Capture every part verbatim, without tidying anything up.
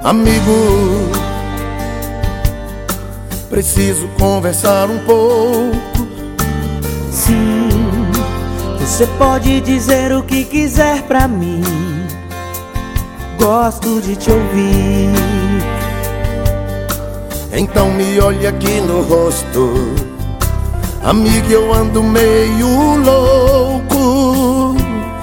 Amigo, preciso conversar um pouco. Sim, você pode dizer o que quiser pra mim. Gosto de te ouvir. Então me olhe aqui no rosto. Amigo, eu ando meio louco.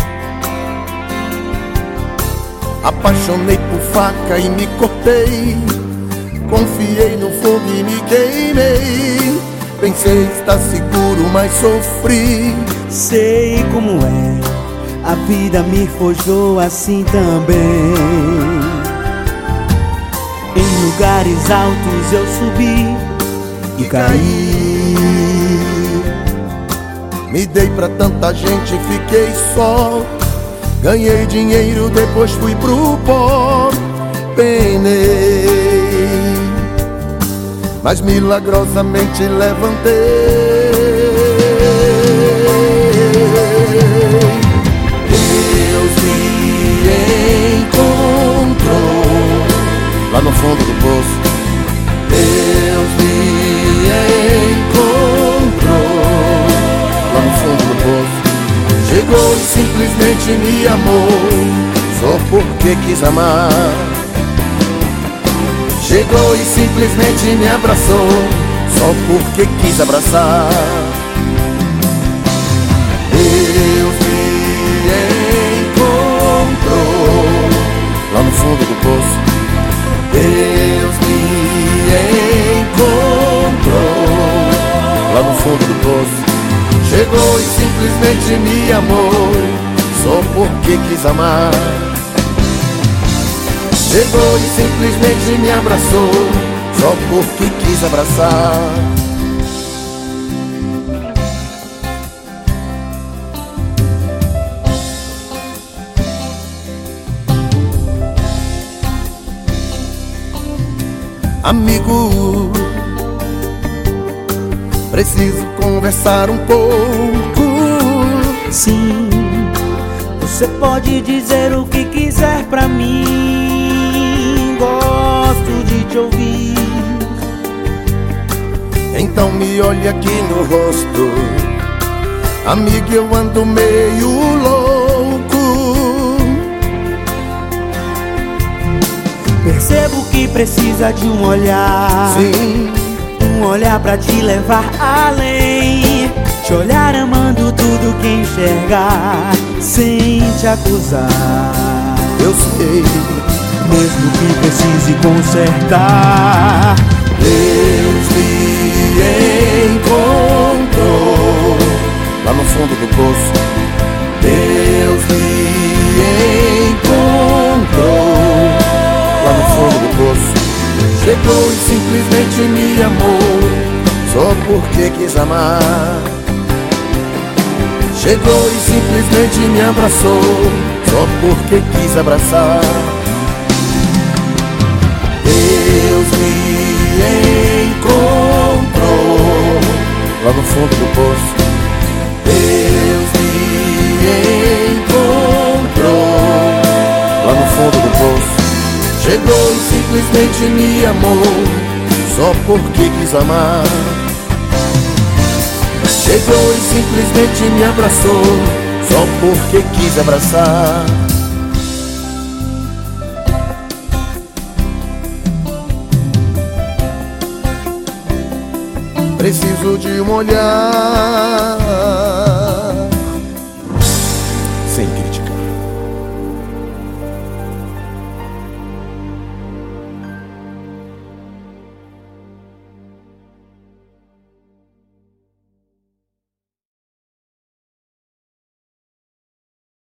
Apaixonei por faca e me cortei. Confiei no fogo e me queimei. Pensei estar seguro, mas sofri. Sei como é, a vida me forjou assim também. Em lugares altos eu subi e caí. Me dei pra tanta gente e fiquei só. Ganhei dinheiro, depois fui pro pó. Penei, mas milagrosamente levantei. Deus me encontrou lá no fundo do poço. Deus me encontrou lá no fundo do poço. Chegou e simplesmente me amou, só porque quis amar. Chegou e simplesmente me abraçou, só porque quis abraçar. Deus me encontrou lá no fundo do poço. Deus me encontrou lá no fundo do poço. Chegou e simplesmente me amou, só porque quis amar. Chegou e simplesmente me abraçou, só porque quis abraçar. Amigo, preciso conversar um pouco. Sim, você pode dizer o que quiser pra mim. Gosto de te ouvir. Então me olhe aqui no rosto. Amigo, eu ando meio louco. Percebo que precisa de um olhar. Sim, um olhar pra te levar além. Te olhar amando tudo que enxergar, sem te acusar. eu sei, mesmo que precise consertar. Deus me encontrou lá no fundo do poço. Deus me encontrou lá no fundo do poço. Chegou e simplesmente me amou, só porque quis amar. Chegou e simplesmente me abraçou, só porque quis abraçar. Deus me encontrou lá no fundo do poço. Deus me encontrou lá no fundo do poço. Chegou e simplesmente me amou, só porque quis amar. Chegou e simplesmente me abraçou, só porque quis abraçar. Preciso de um olhar